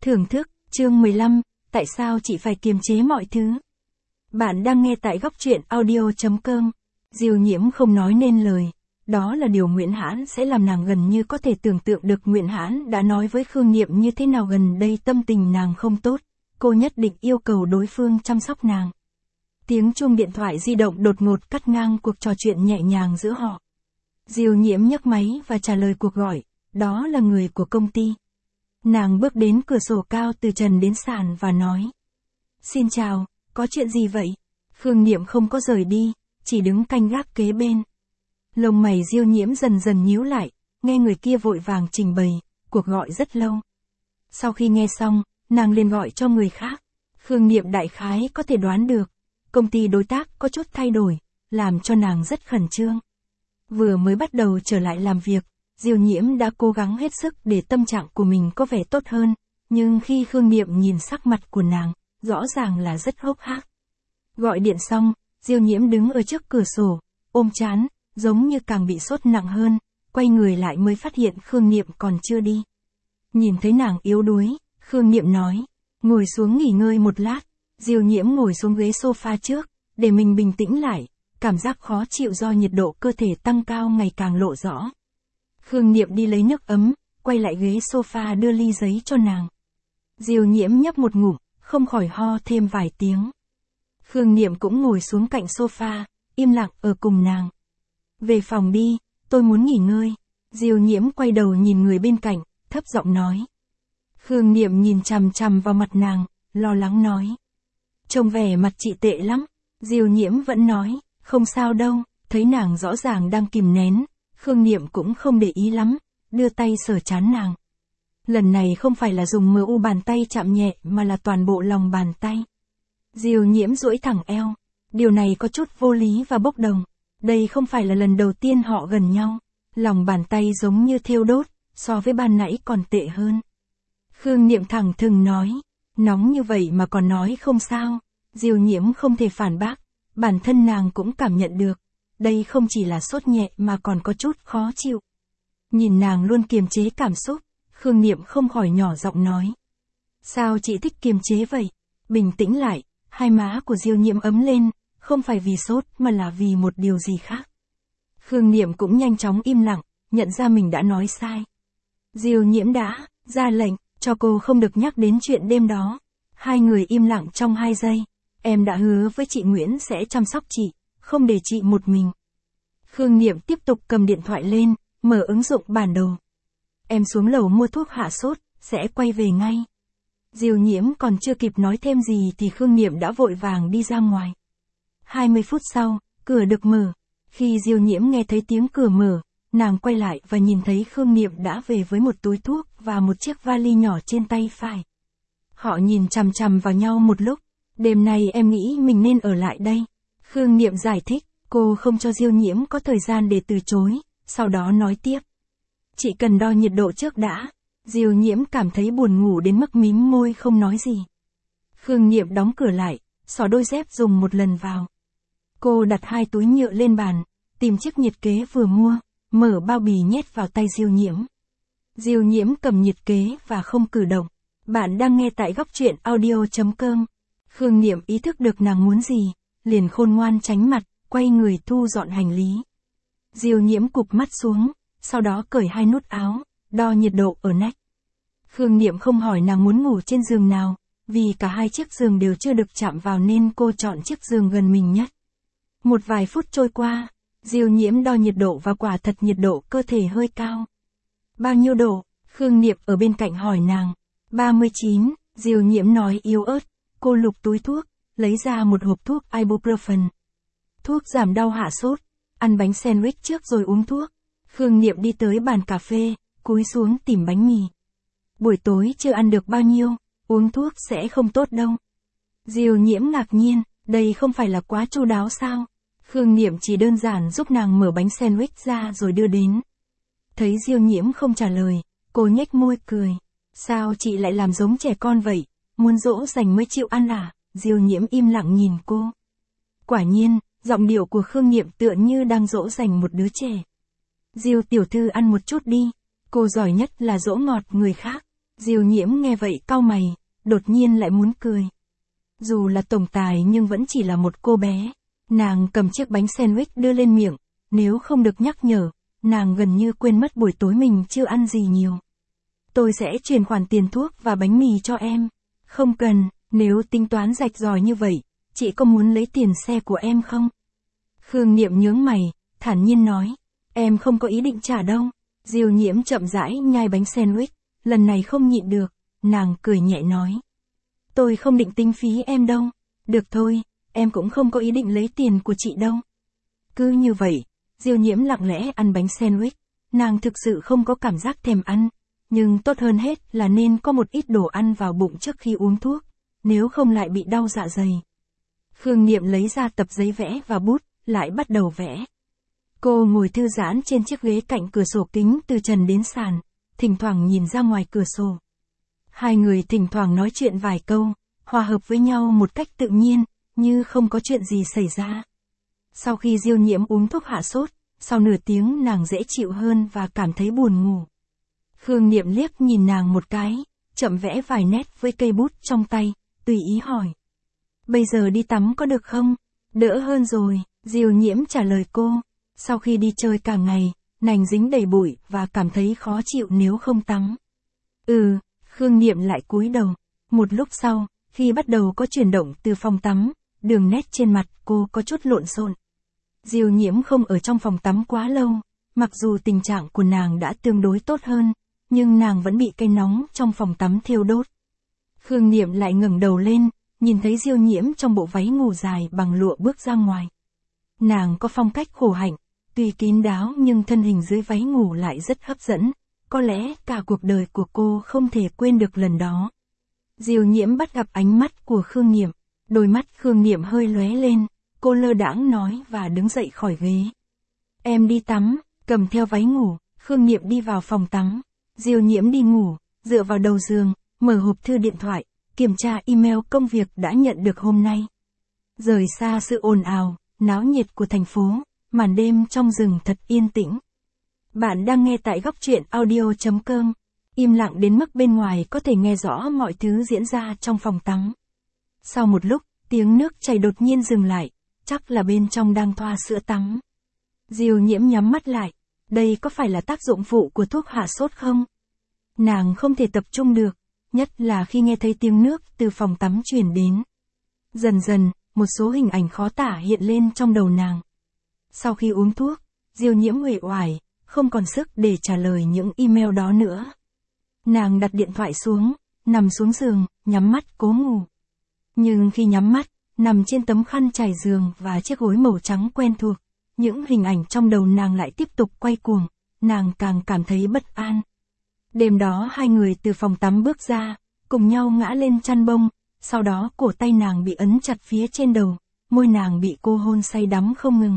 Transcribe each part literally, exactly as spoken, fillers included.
Thưởng thức, chương mười lăm, tại sao chị phải kiềm chế mọi thứ? Bạn đang nghe tại góc truyện audio chấm com. Diêu Nhiễm không nói nên lời. Đó là điều Nguyễn Hãn sẽ làm, nàng gần như có thể tưởng tượng được Nguyễn Hãn đã nói với Khương Niệm như thế nào. Gần đây tâm tình nàng không tốt, cô nhất định yêu cầu đối phương chăm sóc nàng. Tiếng chuông điện thoại di động đột ngột cắt ngang cuộc trò chuyện nhẹ nhàng giữa họ. Diêu Nhiễm nhấc máy và trả lời cuộc gọi, đó là người của công ty. Nàng bước đến cửa sổ cao từ trần đến sàn và nói. Xin chào, có chuyện gì vậy? Khương Niệm không có rời đi, chỉ đứng canh gác kế bên. Lông mày Diêu Nhiễm dần dần nhíu lại, nghe người kia vội vàng trình bày, cuộc gọi rất lâu. Sau khi nghe xong, nàng liền gọi cho người khác. Khương Niệm đại khái có thể đoán được, công ty đối tác có chút thay đổi, làm cho nàng rất khẩn trương. Vừa mới bắt đầu trở lại làm việc, Diêu Nhiễm đã cố gắng hết sức để tâm trạng của mình có vẻ tốt hơn, nhưng khi Khương Niệm nhìn sắc mặt của nàng, rõ ràng là rất hốc hác. Gọi điện xong, Diêu Nhiễm đứng ở trước cửa sổ, ôm trán, giống như càng bị sốt nặng hơn, quay người lại mới phát hiện Khương Niệm còn chưa đi. Nhìn thấy nàng yếu đuối, Khương Niệm nói, ngồi xuống nghỉ ngơi một lát. Diêu Nhiễm ngồi xuống ghế sofa trước, để mình bình tĩnh lại, cảm giác khó chịu do nhiệt độ cơ thể tăng cao ngày càng lộ rõ. Khương Niệm đi lấy nước ấm, quay lại ghế sofa đưa ly giấy cho nàng. Diêu Nhiễm nhấp một ngụm, không khỏi ho thêm vài tiếng. Khương Niệm cũng ngồi xuống cạnh sofa, im lặng ở cùng nàng. Về phòng đi, tôi muốn nghỉ ngơi. Diêu Nhiễm quay đầu nhìn người bên cạnh, thấp giọng nói. Khương Niệm nhìn chằm chằm vào mặt nàng, lo lắng nói. Trông vẻ mặt chị tệ lắm. Diêu Nhiễm vẫn nói, không sao đâu. Thấy nàng rõ ràng đang kìm nén, Khương Niệm cũng không để ý lắm, đưa tay sờ trán nàng. Lần này không phải là dùng mờ u bàn tay chạm nhẹ mà là toàn bộ lòng bàn tay. Diêu Nhiễm duỗi thẳng eo. Điều này có chút vô lý và bốc đồng. Đây không phải là lần đầu tiên họ gần nhau. Lòng bàn tay giống như thiêu đốt, so với ban nãy còn tệ hơn. Khương Niệm thẳng thừng nói, nóng như vậy mà còn nói không sao. Diêu Nhiễm không thể phản bác, bản thân nàng cũng cảm nhận được. Đây không chỉ là sốt nhẹ mà còn có chút khó chịu. Nhìn nàng luôn kiềm chế cảm xúc, Khương Niệm không khỏi nhỏ giọng nói. Sao chị thích kiềm chế vậy? Bình tĩnh lại, hai má của Diêu Nhiễm ấm lên, không phải vì sốt mà là vì một điều gì khác. Khương Niệm cũng nhanh chóng im lặng, nhận ra mình đã nói sai. Diêu Nhiễm đã ra lệnh, cho cô không được nhắc đến chuyện đêm đó. Hai người im lặng trong hai giây. Em đã hứa với chị Nguyễn sẽ chăm sóc chị, không để chị một mình. Khương Niệm tiếp tục cầm điện thoại lên, mở ứng dụng bản đồ. Em xuống lầu mua thuốc hạ sốt, sẽ quay về ngay. Diêu Nhiễm còn chưa kịp nói thêm gì thì Khương Niệm đã vội vàng đi ra ngoài. hai mươi phút sau, cửa được mở. Khi Diêu Nhiễm nghe thấy tiếng cửa mở, nàng quay lại và nhìn thấy Khương Niệm đã về với một túi thuốc và một chiếc vali nhỏ trên tay phải. Họ nhìn chằm chằm vào nhau một lúc. Đêm nay em nghĩ mình nên ở lại đây. Khương Niệm giải thích, cô không cho Diêu Nhiễm có thời gian để từ chối, sau đó nói tiếp. Chị cần đo nhiệt độ trước đã. Diêu Nhiễm cảm thấy buồn ngủ đến mức mím môi không nói gì. Khương Niệm đóng cửa lại, xỏ đôi dép dùng một lần vào. Cô đặt hai túi nhựa lên bàn, tìm chiếc nhiệt kế vừa mua, mở bao bì nhét vào tay Diêu Nhiễm. Diêu Nhiễm cầm nhiệt kế và không cử động. Bạn đang nghe tại góc truyện audio chấm com. Khương Niệm ý thức được nàng muốn gì, liền khôn ngoan tránh mặt, quay người thu dọn hành lý. Diêu Nhiễm cụp mắt xuống, sau đó cởi hai nút áo, đo nhiệt độ ở nách. Khương Niệm không hỏi nàng muốn ngủ trên giường nào, vì cả hai chiếc giường đều chưa được chạm vào nên cô chọn chiếc giường gần mình nhất. Một vài phút trôi qua, Diêu Nhiễm đo nhiệt độ và quả thật nhiệt độ cơ thể hơi cao. Bao nhiêu độ? Khương Niệm ở bên cạnh hỏi nàng. ba mươi chín, Diêu Nhiễm nói yếu ớt. Cô lục túi thuốc, lấy ra một hộp thuốc ibuprofen. Thuốc giảm đau hạ sốt, ăn bánh sandwich trước rồi uống thuốc. Khương Niệm đi tới bàn cà phê, cúi xuống tìm bánh mì. Buổi tối chưa ăn được bao nhiêu, uống thuốc sẽ không tốt đâu. Diêu Nhiễm ngạc nhiên, đây không phải là quá chu đáo sao? Khương Niệm chỉ đơn giản giúp nàng mở bánh sandwich ra rồi đưa đến. Thấy Diêu Nhiễm không trả lời, cô nhếch môi cười. Sao chị lại làm giống trẻ con vậy? Muốn dỗ dành mới chịu ăn à? Diêu Nhiễm im lặng nhìn cô. Quả nhiên, giọng điệu của Khương Niệm tựa như đang dỗ dành một đứa trẻ. Diêu tiểu thư ăn một chút đi. Cô giỏi nhất là dỗ ngọt người khác. Diêu Nhiễm nghe vậy cau mày, đột nhiên lại muốn cười. Dù là tổng tài nhưng vẫn chỉ là một cô bé. Nàng cầm chiếc bánh sandwich đưa lên miệng, nếu không được nhắc nhở, nàng gần như quên mất buổi tối mình chưa ăn gì nhiều. Tôi sẽ chuyển khoản tiền thuốc và bánh mì cho em. Không cần, nếu tính toán rạch ròi như vậy, chị có muốn lấy tiền xe của em không? Khương Niệm nhướng mày, thản nhiên nói, em không có ý định trả đâu. Diêu Nhiễm chậm rãi nhai bánh sandwich, lần này không nhịn được, nàng cười nhẹ nói. Tôi không định tính phí em đâu. Được thôi, em cũng không có ý định lấy tiền của chị đâu. Cứ như vậy, Diêu Nhiễm lặng lẽ ăn bánh sandwich, nàng thực sự không có cảm giác thèm ăn, nhưng tốt hơn hết là nên có một ít đồ ăn vào bụng trước khi uống thuốc, nếu không lại bị đau dạ dày. Khương Niệm lấy ra tập giấy vẽ và bút, lại bắt đầu vẽ. Cô ngồi thư giãn trên chiếc ghế cạnh cửa sổ kính từ trần đến sàn, thỉnh thoảng nhìn ra ngoài cửa sổ. Hai người thỉnh thoảng nói chuyện vài câu, hòa hợp với nhau một cách tự nhiên, như không có chuyện gì xảy ra. Sau khi Diêu Nhiễm uống thuốc hạ sốt, sau nửa tiếng nàng dễ chịu hơn và cảm thấy buồn ngủ. Khương Niệm liếc nhìn nàng một cái, chậm vẽ vài nét với cây bút trong tay, tùy ý hỏi. Bây giờ đi tắm có được không? Đỡ hơn rồi, Diêu Nhiễm trả lời cô. Sau khi đi chơi cả ngày, nàng dính đầy bụi và cảm thấy khó chịu nếu không tắm. Ừ, Khương Niệm lại cúi đầu. Một lúc sau, khi bắt đầu có chuyển động từ phòng tắm, đường nét trên mặt cô có chút lộn xộn. Diêu Nhiễm không ở trong phòng tắm quá lâu, mặc dù tình trạng của nàng đã tương đối tốt hơn, nhưng nàng vẫn bị cái nóng trong phòng tắm thiêu đốt. Khương Niệm lại ngẩng đầu lên, nhìn thấy Diêu Nhiễm trong bộ váy ngủ dài bằng lụa bước ra ngoài. Nàng có phong cách khổ hạnh, tuy kín đáo nhưng thân hình dưới váy ngủ lại rất hấp dẫn, có lẽ cả cuộc đời của cô không thể quên được lần đó. Diêu Nhiễm bắt gặp ánh mắt của Khương Niệm, đôi mắt Khương Niệm hơi lóe lên, cô lơ đãng nói và đứng dậy khỏi ghế. Em đi tắm, cầm theo váy ngủ, Khương Niệm đi vào phòng tắm. Diêu Nhiễm đi ngủ, dựa vào đầu giường, mở hộp thư điện thoại, kiểm tra email công việc đã nhận được hôm nay. Rời xa sự ồn ào, náo nhiệt của thành phố, màn đêm trong rừng thật yên tĩnh. Bạn đang nghe tại góc truyện audio chấm com, im lặng đến mức bên ngoài có thể nghe rõ mọi thứ diễn ra trong phòng tắm. Sau một lúc, tiếng nước chảy đột nhiên dừng lại, chắc là bên trong đang thoa sữa tắm. Diêu Nhiễm nhắm mắt lại, đây có phải là tác dụng phụ của thuốc hạ sốt không? Nàng không thể tập trung được, nhất là khi nghe thấy tiếng nước từ phòng tắm truyền đến. Dần dần, một số hình ảnh khó tả hiện lên trong đầu nàng. Sau khi uống thuốc, Diêu Nhiễm uể oải, không còn sức để trả lời những email đó nữa. Nàng đặt điện thoại xuống, nằm xuống giường, nhắm mắt cố ngủ. Nhưng khi nhắm mắt, nằm trên tấm khăn trải giường và chiếc gối màu trắng quen thuộc, những hình ảnh trong đầu nàng lại tiếp tục quay cuồng, nàng càng cảm thấy bất an. Đêm đó hai người từ phòng tắm bước ra, cùng nhau ngã lên chăn bông, sau đó cổ tay nàng bị ấn chặt phía trên đầu, môi nàng bị cô hôn say đắm không ngừng.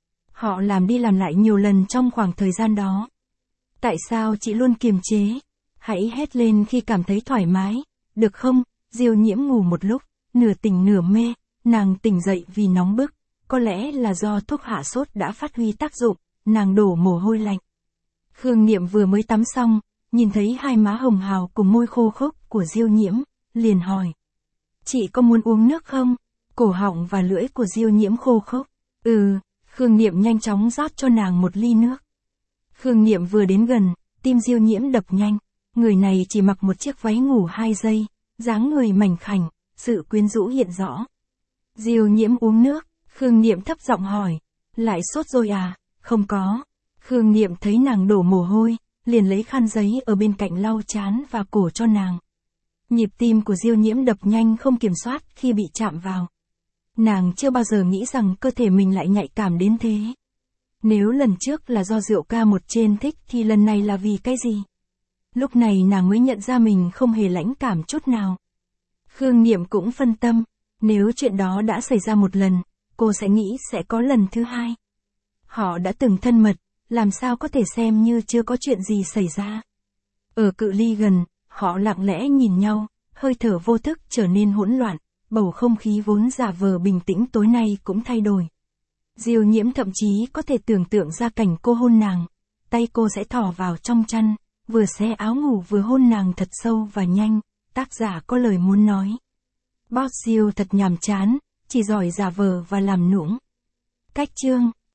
Họ làm đi làm lại nhiều lần trong khoảng thời gian đó. Tại sao chị luôn kiềm chế? Hãy hét lên khi cảm thấy thoải mái, được không? Diêu Nhiễm ngủ một lúc, nửa tỉnh nửa mê, nàng tỉnh dậy vì nóng bức, có lẽ là do thuốc hạ sốt đã phát huy tác dụng, nàng đổ mồ hôi lạnh. Khương Niệm vừa mới tắm xong, nhìn thấy hai má hồng hào cùng môi khô khốc của Diêu Nhiễm, liền hỏi. Chị có muốn uống nước không? Cổ họng và lưỡi của Diêu Nhiễm khô khốc. Ừ, Khương Niệm nhanh chóng rót cho nàng một ly nước. Khương Niệm vừa đến gần, tim Diêu Nhiễm đập nhanh, người này chỉ mặc một chiếc váy ngủ hai giây, dáng người mảnh khảnh, sự quyến rũ hiện rõ. Diêu Nhiễm uống nước, Khương Niệm thấp giọng hỏi, lại sốt rồi à? Không có. Khương Niệm thấy nàng đổ mồ hôi, liền lấy khăn giấy ở bên cạnh lau trán và cổ cho nàng. Nhịp tim của Diêu Nhiễm đập nhanh không kiểm soát khi bị chạm vào. Nàng chưa bao giờ nghĩ rằng cơ thể mình lại nhạy cảm đến thế. Nếu lần trước là do rượu ca một trên thích thì lần này là vì cái gì? Lúc này nàng mới nhận ra mình không hề lãnh cảm chút nào. Khương Niệm cũng phân tâm, nếu chuyện đó đã xảy ra một lần, cô sẽ nghĩ sẽ có lần thứ hai. Họ đã từng thân mật, làm sao có thể xem như chưa có chuyện gì xảy ra. Ở cự ly gần, họ lặng lẽ nhìn nhau, hơi thở vô thức trở nên hỗn loạn, bầu không khí vốn giả vờ bình tĩnh tối nay cũng thay đổi. Diêu Nhiễm thậm chí có thể tưởng tượng ra cảnh cô hôn nàng, tay cô sẽ thò vào trong chăn, Vừa xé áo ngủ vừa hôn nàng thật sâu và nhanh, tác giả có lời muốn nói. Boss Diêu thật nhàm chán, chỉ giỏi giả vờ và làm nũng. Cách chương